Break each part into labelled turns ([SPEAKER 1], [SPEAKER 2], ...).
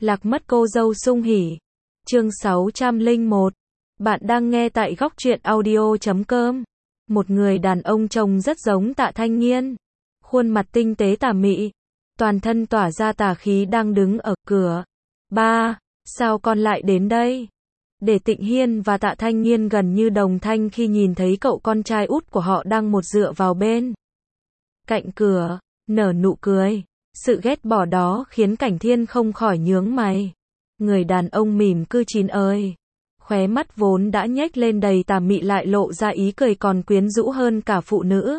[SPEAKER 1] Lạc mất cô dâu sung hỉ. Chương 601. Bạn đang nghe tại góc truyện audio.com. Một người đàn ông trông rất giống Tạ Thanh Nghiên. Khuôn mặt tinh tế tà mị, toàn thân tỏa ra tà khí đang đứng ở cửa. Ba, sao con lại đến đây? Để Tịnh Hiên và Tạ Thanh Nghiên gần như đồng thanh khi nhìn thấy cậu con trai út của họ đang một dựa vào bên cạnh cửa, nở nụ cười. Sự ghét bỏ đó khiến Cảnh Thiên không khỏi nhướng mày. Người đàn ông mỉm cư chín ơi. Khóe mắt vốn đã nhếch lên đầy tà mị lại lộ ra ý cười còn quyến rũ hơn cả phụ nữ.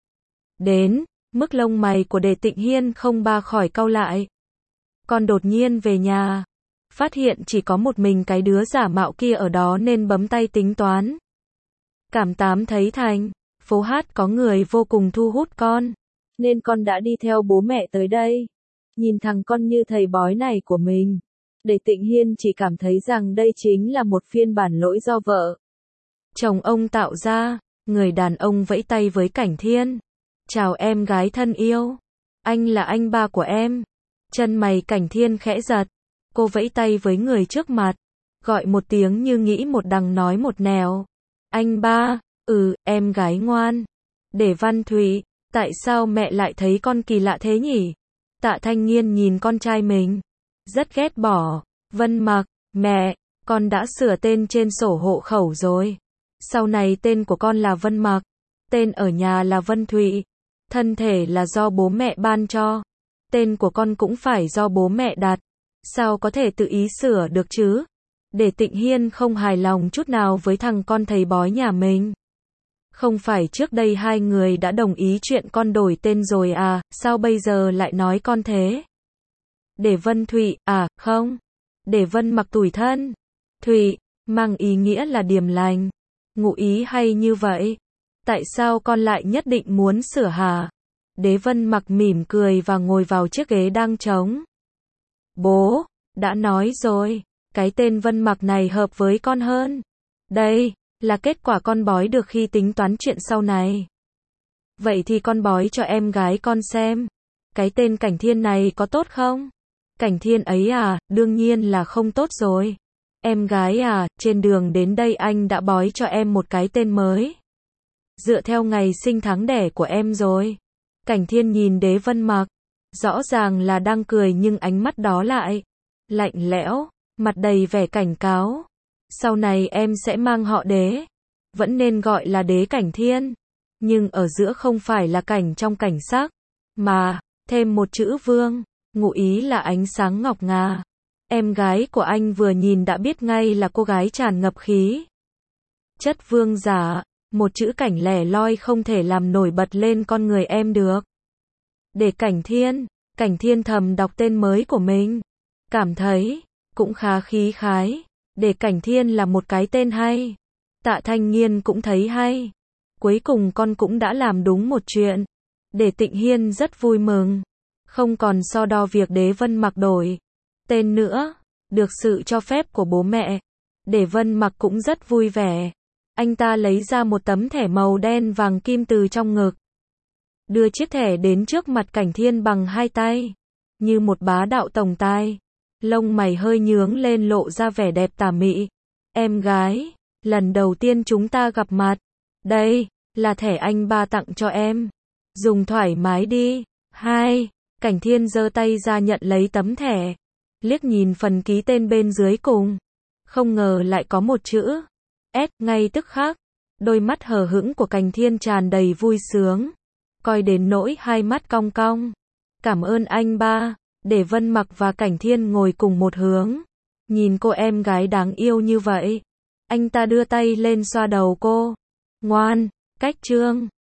[SPEAKER 1] Đến, mức lông mày của Đề Tịnh Hiên không ba khỏi cau lại. Con đột nhiên về nhà, phát hiện chỉ có một mình cái đứa giả mạo kia ở đó nên bấm tay tính toán. Cảm tám thấy thành phố Hát có người vô cùng thu hút con, nên con đã đi theo bố mẹ tới đây. Nhìn thằng con như thầy bói này của mình, Đề Tịnh Hiên chỉ cảm thấy rằng đây chính là một phiên bản lỗi do vợ chồng ông tạo ra. Người đàn ông vẫy tay với Cảnh Thiên. Chào em gái thân yêu. Anh là anh ba của em. Chân mày Cảnh Thiên khẽ giật. Cô vẫy tay với người trước mặt, gọi một tiếng như nghĩ một đằng nói một nẻo. Anh ba, em gái ngoan. Để Văn Thụy, tại sao mẹ lại thấy con kỳ lạ thế nhỉ? Tạ Thanh Nghiên nhìn con trai mình, rất ghét bỏ. Vân Mặc, mẹ, con đã sửa tên trên sổ hộ khẩu rồi. Sau này tên của con là Vân Mặc, tên ở nhà là Vân Thụy. Thân thể là do bố mẹ ban cho, tên của con cũng phải do bố mẹ đặt. Sao có thể tự ý sửa được chứ? Để Tịnh Hiên không hài lòng chút nào với thằng con thầy bói nhà mình. Không phải trước đây hai người đã đồng ý chuyện con đổi tên rồi à, sao bây giờ lại nói con thế? Để Vân Thụy, à, không. Để Vân Mặc tủi thân. Thụy, mang ý nghĩa là điềm lành. Ngụ ý hay như vậy? Tại sao con lại nhất định muốn sửa hả? Đế Vân Mặc mỉm cười và ngồi vào chiếc ghế đang trống. Bố, đã nói rồi, cái tên Vân Mặc này hợp với con hơn. Đây là kết quả con bói được khi tính toán chuyện sau này. Vậy thì con bói cho em gái con xem. Cái tên Cảnh Thiên này có tốt không? Cảnh Thiên ấy à, đương nhiên là không tốt rồi. Em gái à, trên đường đến đây anh đã bói cho em một cái tên mới. Dựa theo ngày sinh tháng đẻ của em rồi. Cảnh Thiên nhìn Đế Vân Mặc, rõ ràng là đang cười nhưng ánh mắt đó lại lạnh lẽo, mặt đầy vẻ cảnh cáo. Sau này em sẽ mang họ Đế, vẫn nên gọi là Đế Cảnh Thiên, nhưng ở giữa không phải là cảnh trong cảnh sắc, mà thêm một chữ Vương, ngụ ý là ánh sáng ngọc ngà. Em gái của anh vừa nhìn đã biết ngay là cô gái tràn ngập khí chất vương giả, một chữ Cảnh lẻ loi không thể làm nổi bật lên con người em được. Để Cảnh Thiên thầm đọc tên mới của mình, cảm thấy cũng khá khí khái. Để Cảnh Thiên là một cái tên hay. Tạ Thanh Nghiên cũng thấy hay. Cuối cùng con cũng đã làm đúng một chuyện. Để Tịnh Hiên rất vui mừng, không còn so đo việc Đế Vân Mặc đổi tên nữa, được sự cho phép của bố mẹ. Để Vân Mặc cũng rất vui vẻ. Anh ta lấy ra một tấm thẻ màu đen vàng kim từ trong ngực, đưa chiếc thẻ đến trước mặt Cảnh Thiên bằng hai tay, như một bá đạo tổng tài. Lông mày hơi nhướng lên lộ ra vẻ đẹp tà mị. Em gái, lần đầu tiên chúng ta gặp mặt. Đây là thẻ anh ba tặng cho em. Dùng thoải mái đi. Hai, Cảnh Thiên giơ tay ra nhận lấy tấm thẻ, liếc nhìn phần ký tên bên dưới cùng. Không ngờ lại có một chữ S, ngay tức khắc. Đôi mắt hờ hững của Cảnh Thiên tràn đầy vui sướng, coi đến nỗi hai mắt cong cong. Cảm ơn anh ba. Để Vân Mặc và Cảnh Thiên ngồi cùng một hướng, nhìn cô em gái đáng yêu như vậy. Anh ta đưa tay lên xoa đầu cô. Ngoan, cách trương.